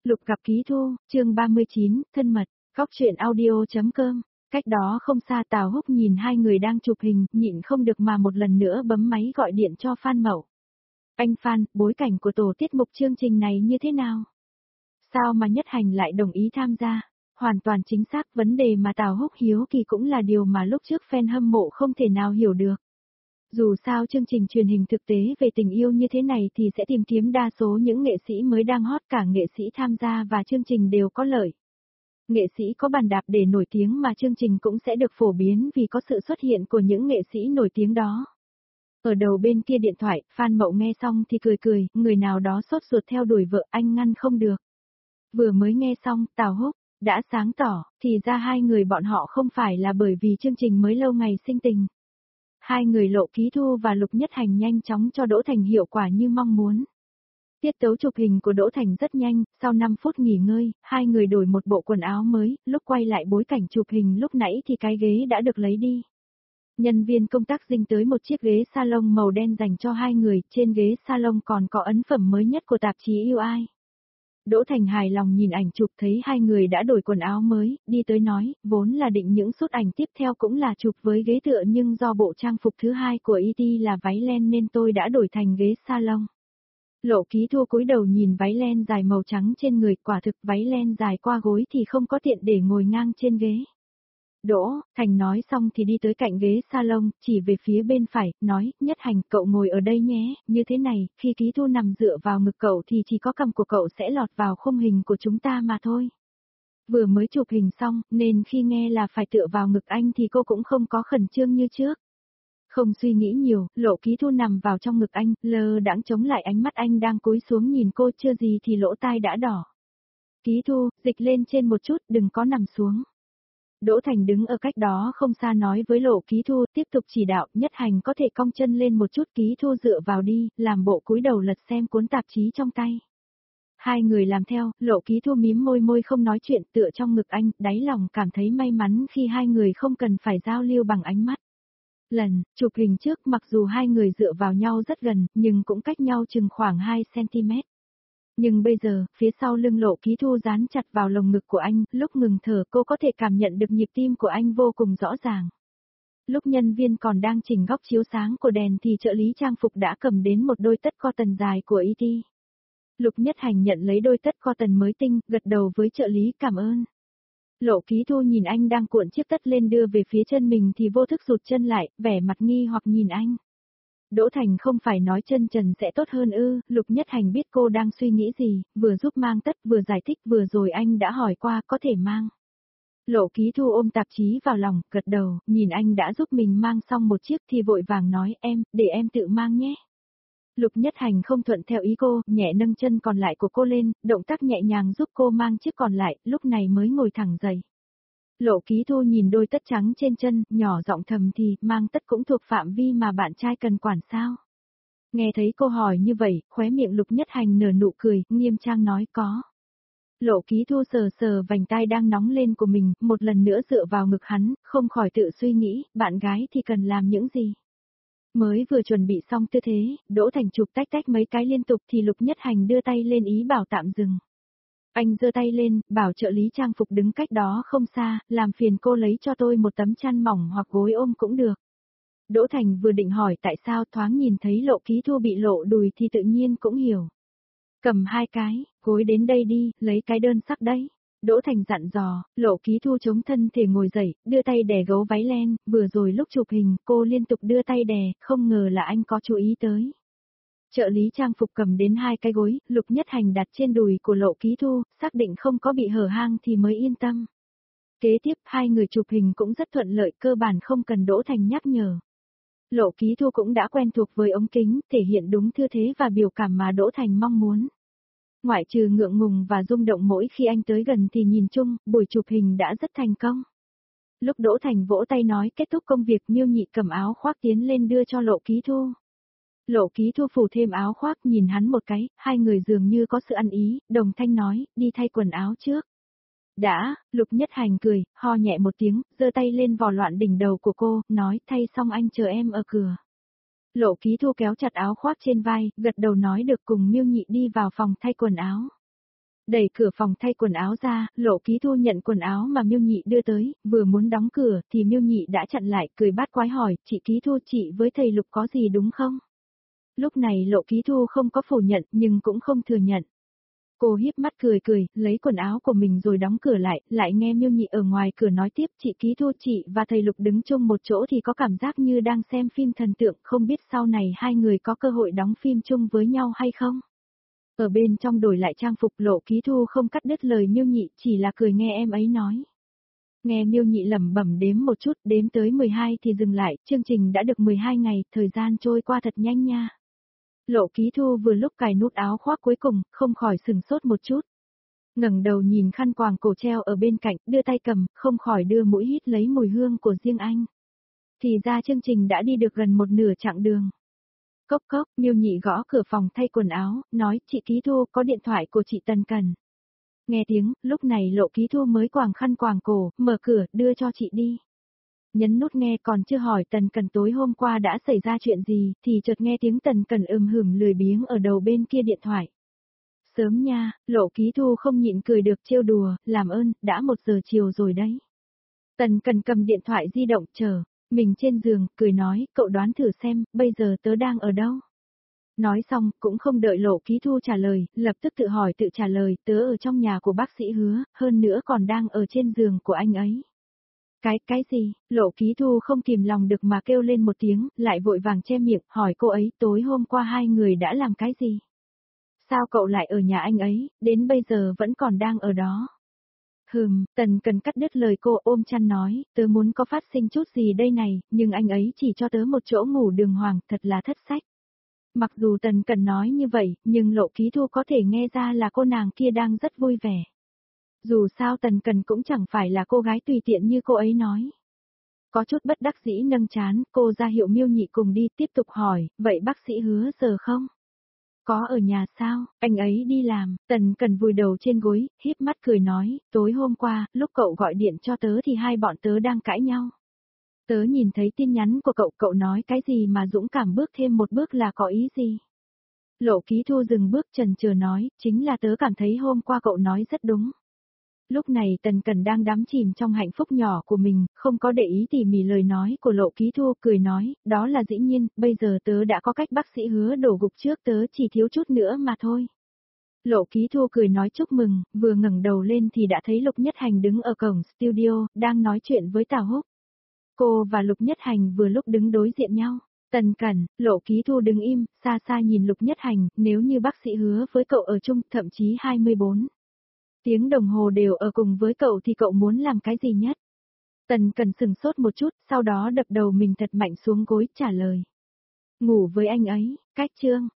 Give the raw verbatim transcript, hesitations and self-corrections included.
Lục gặp Ký Thu, chương ba mươi chín, thân mật, góc truyện audio.com. Cách đó không xa Tào Húc nhìn hai người đang chụp hình, nhịn không được mà một lần nữa bấm máy gọi điện cho Phan Mậu. Anh Phan, bối cảnh của tổ tiết mục chương trình này như thế nào? Sao mà Nhất Hành lại đồng ý tham gia? Hoàn toàn chính xác, vấn đề mà Tào Húc hiếu kỳ cũng là điều mà lúc trước fan hâm mộ không thể nào hiểu được. Dù sao chương trình truyền hình thực tế về tình yêu như thế này thì sẽ tìm kiếm đa số những nghệ sĩ mới đang hot, cả nghệ sĩ tham gia và chương trình đều có lợi. Nghệ sĩ có bàn đạp để nổi tiếng mà chương trình cũng sẽ được phổ biến vì có sự xuất hiện của những nghệ sĩ nổi tiếng đó. Ở đầu bên kia điện thoại, Phan Mậu nghe xong thì cười cười, người nào đó sốt ruột theo đuổi vợ anh ngăn không được. Vừa mới nghe xong, Tào Húc đã sáng tỏ, thì ra hai người bọn họ không phải là bởi vì chương trình mới lâu ngày sinh tình. Hai người Lộ Ký Thu và Lục Nhất Hành nhanh chóng cho Đỗ Thành hiệu quả như mong muốn. Tiết tấu chụp hình của Đỗ Thành rất nhanh, sau năm phút nghỉ ngơi, hai người đổi một bộ quần áo mới, lúc quay lại bối cảnh chụp hình lúc nãy thì cái ghế đã được lấy đi. Nhân viên công tác dinh tới một chiếc ghế salon màu đen dành cho hai người, trên ghế salon còn có ấn phẩm mới nhất của tạp chí yêu ai. Đỗ Thành hài lòng nhìn ảnh chụp thấy hai người đã đổi quần áo mới, đi tới nói, vốn là định những suất ảnh tiếp theo cũng là chụp với ghế tựa nhưng do bộ trang phục thứ hai của e tê là váy len nên tôi đã đổi thành ghế salon. Lộ Ký Thu cúi đầu nhìn váy len dài màu trắng trên người, quả thực váy len dài qua gối thì không có tiện để ngồi ngang trên ghế. Đỗ Thành nói xong thì đi tới cạnh ghế salon, chỉ về phía bên phải, nói, Nhất Hành, cậu ngồi ở đây nhé, như thế này, khi Ký Thu nằm dựa vào ngực cậu thì chỉ có cằm của cậu sẽ lọt vào khung hình của chúng ta mà thôi. Vừa mới chụp hình xong, nên khi nghe là phải tựa vào ngực anh thì cô cũng không có khẩn trương như trước. Không suy nghĩ nhiều, Lộ Ký Thu nằm vào trong ngực anh, lơ đãng chống lại ánh mắt anh đang cúi xuống nhìn cô, chưa gì thì lỗ tai đã đỏ. Ký Thu, dịch lên trên một chút, đừng có nằm xuống. Đỗ Thành đứng ở cách đó không xa nói với Lộ Ký Thu, tiếp tục chỉ đạo, Nhất Hành có thể cong chân lên một chút, Ký Thu dựa vào đi, làm bộ cúi đầu lật xem cuốn tạp chí trong tay. Hai người làm theo, Lộ Ký Thu mím môi môi không nói chuyện, tựa trong ngực anh, đáy lòng cảm thấy may mắn khi hai người không cần phải giao lưu bằng ánh mắt. Lần chụp hình trước, mặc dù hai người dựa vào nhau rất gần, nhưng cũng cách nhau chừng khoảng hai xăng-ti-mét. Nhưng bây giờ, phía sau lưng Lộ Ký Thu dán chặt vào lồng ngực của anh, lúc ngừng thở cô có thể cảm nhận được nhịp tim của anh vô cùng rõ ràng. Lúc nhân viên còn đang chỉnh góc chiếu sáng của đèn thì trợ lý trang phục đã cầm đến một đôi tất cotton dài của e tê. Lục Nhất Hành nhận lấy đôi tất cotton mới tinh, gật đầu với trợ lý cảm ơn. Lộ Ký Thu nhìn anh đang cuộn chiếc tất lên đưa về phía chân mình thì vô thức rụt chân lại, vẻ mặt nghi hoặc nhìn anh. Đỗ Thành không phải nói chân trần sẽ tốt hơn ư? Lục Nhất Hành biết cô đang suy nghĩ gì, vừa giúp mang tất vừa giải thích, vừa rồi anh đã hỏi qua có thể mang. Lộ Ký Thu ôm tạp chí vào lòng, gật đầu, nhìn anh đã giúp mình mang xong một chiếc thì vội vàng nói, em, để em tự mang nhé. Lục Nhất Hành không thuận theo ý cô, nhẹ nâng chân còn lại của cô lên, động tác nhẹ nhàng giúp cô mang chiếc còn lại, lúc này mới ngồi thẳng dậy. Lộ Ký Thu nhìn đôi tất trắng trên chân, nhỏ giọng thầm thì, mang tất cũng thuộc phạm vi mà bạn trai cần quản sao? Nghe thấy cô hỏi như vậy, khóe miệng Lục Nhất Hành nở nụ cười, nghiêm trang nói có. Lộ Ký Thu sờ sờ vành tai đang nóng lên của mình, một lần nữa dựa vào ngực hắn, không khỏi tự suy nghĩ, bạn gái thì cần làm những gì? Mới vừa chuẩn bị xong tư thế, Đỗ Thành chụp tách tách mấy cái liên tục thì Lục Nhất Hành đưa tay lên ý bảo tạm dừng. Anh giơ tay lên, bảo trợ lý trang phục đứng cách đó không xa, làm phiền cô lấy cho tôi một tấm chăn mỏng hoặc gối ôm cũng được. Đỗ Thành vừa định hỏi tại sao, thoáng nhìn thấy Lộ Ký Thu bị lộ đùi thì tự nhiên cũng hiểu. Cầm hai cái, gối đến đây đi, lấy cái đơn sắc đấy. Đỗ Thành dặn dò, Lộ Ký Thu chống thân thể ngồi dậy, đưa tay đè gấu váy len, vừa rồi lúc chụp hình, cô liên tục đưa tay đè, không ngờ là anh có chú ý tới. Trợ lý trang phục cầm đến hai cái gối, Lục Nhất Hành đặt trên đùi của Lộ Ký Thu, xác định không có bị hở hang thì mới yên tâm. Kế tiếp, hai người chụp hình cũng rất thuận lợi, cơ bản không cần Đỗ Thành nhắc nhở. Lộ Ký Thu cũng đã quen thuộc với ống kính, thể hiện đúng tư thế và biểu cảm mà Đỗ Thành mong muốn. Ngoại trừ ngượng ngùng và rung động mỗi khi anh tới gần thì nhìn chung, buổi chụp hình đã rất thành công. Lúc Đỗ Thành vỗ tay nói kết thúc công việc, Miêu Nhị cầm áo khoác tiến lên đưa cho Lộ Ký Thu. Lộ Ký Thu phủ thêm áo khoác nhìn hắn một cái, hai người dường như có sự ăn ý, đồng thanh nói, đi thay quần áo trước. Đã, Lục Nhất Hành cười, ho nhẹ một tiếng, giơ tay lên vò loạn đỉnh đầu của cô, nói thay xong anh chờ em ở cửa. Lộ Ký Thu kéo chặt áo khoác trên vai, gật đầu nói được cùng Miêu Nhị đi vào phòng thay quần áo. Đẩy cửa phòng thay quần áo ra, Lộ Ký Thu nhận quần áo mà Miêu Nhị đưa tới, vừa muốn đóng cửa thì Miêu Nhị đã chặn lại, cười bát quái hỏi, chị Ký Thu, chị với thầy Lục có gì đúng không? Lúc này Lộ Ký Thu không có phủ nhận nhưng cũng không thừa nhận. Cô híp mắt cười cười, lấy quần áo của mình rồi đóng cửa lại, lại nghe Miêu Nhị ở ngoài cửa nói tiếp, chị Ký Thu, chị và thầy Lục đứng chung một chỗ thì có cảm giác như đang xem phim thần tượng, không biết sau này hai người có cơ hội đóng phim chung với nhau hay không? Ở bên trong đổi lại trang phục, Lộ Ký Thu không cắt đứt lời Miêu Nhị, chỉ là cười nghe em ấy nói. Nghe Miêu Nhị lẩm bẩm đếm một chút, đếm tới mười hai thì dừng lại, chương trình đã được mười hai ngày, thời gian trôi qua thật nhanh nha. Lộ Ký Thu vừa lúc cài nút áo khoác cuối cùng, không khỏi sừng sốt một chút. Ngẩng đầu nhìn khăn quàng cổ treo ở bên cạnh, đưa tay cầm, không khỏi đưa mũi hít lấy mùi hương của riêng anh. Thì ra chương trình đã đi được gần một nửa chặng đường. Cốc cốc, Miêu Nhị gõ cửa phòng thay quần áo, nói, chị Ký Thu, có điện thoại của chị Tần cần. Nghe tiếng, lúc này Lộ Ký Thu mới quàng khăn quàng cổ, mở cửa, đưa cho chị đi. Nhấn nút nghe, còn chưa hỏi Tần Cần tối hôm qua đã xảy ra chuyện gì, thì chợt nghe tiếng Tần Cần ừm hửm lười biếng ở đầu bên kia điện thoại. Sớm nha, Lộ Ký Thu không nhịn cười được trêu đùa, làm ơn, đã một giờ chiều rồi đấy. Tần Cần cầm điện thoại di động chờ, mình trên giường, cười nói, cậu đoán thử xem, bây giờ tớ đang ở đâu? Nói xong, cũng không đợi Lộ Ký Thu trả lời, lập tức tự hỏi tự trả lời, tớ ở trong nhà của bác sĩ Hứa, hơn nữa còn đang ở trên giường của anh ấy. Cái, cái gì? Lộ Ký Thu không kìm lòng được mà kêu lên một tiếng, lại vội vàng che miệng, hỏi cô ấy tối hôm qua hai người đã làm cái gì? Sao cậu lại ở nhà anh ấy, đến bây giờ vẫn còn đang ở đó? Hừm, Tần Cần cắt đứt lời cô, ôm chăn nói, tớ muốn có phát sinh chút gì đây này, nhưng anh ấy chỉ cho tớ một chỗ ngủ đường hoàng, thật là thất sách. Mặc dù Tần Cần nói như vậy, nhưng Lộ Ký Thu có thể nghe ra là cô nàng kia đang rất vui vẻ. Dù sao Tần Cần cũng chẳng phải là cô gái tùy tiện như cô ấy nói. Có chút bất đắc dĩ nâng chán, cô ra hiệu Miêu Nhị cùng đi, tiếp tục hỏi, vậy bác sĩ Hứa giờ không? Có ở nhà sao, anh ấy đi làm, Tần Cần vùi đầu trên gối, híp mắt cười nói, tối hôm qua, lúc cậu gọi điện cho tớ thì hai bọn tớ đang cãi nhau. Tớ nhìn thấy tin nhắn của cậu, cậu nói cái gì mà dũng cảm bước thêm một bước là có ý gì? Lộ Ký Thu dừng bước chần chờ nói, chính là tớ cảm thấy hôm qua cậu nói rất đúng. Lúc này Tần Cần đang đắm chìm trong hạnh phúc nhỏ của mình, không có để ý tỉ mỉ lời nói của Lộ Ký Thu, cười nói, đó là dĩ nhiên, bây giờ tớ đã có cách bác sĩ Hứa đổ gục trước tớ, chỉ thiếu chút nữa mà thôi. Lộ Ký Thu cười nói chúc mừng, vừa ngẩng đầu lên thì đã thấy Lục Nhất Hành đứng ở cổng studio, đang nói chuyện với Tào Húc. Cô và Lục Nhất Hành vừa lúc đứng đối diện nhau. Tần Cẩn, Lộ Ký Thu đứng im, xa xa nhìn Lục Nhất Hành, nếu như bác sĩ Hứa với cậu ở chung, thậm chí hai mươi bốn tiếng đồng hồ đều ở cùng với cậu thì cậu muốn làm cái gì nhất? Tần Cần sừng sốt một chút, sau đó đập đầu mình thật mạnh xuống gối trả lời. Ngủ với anh ấy, cách chương.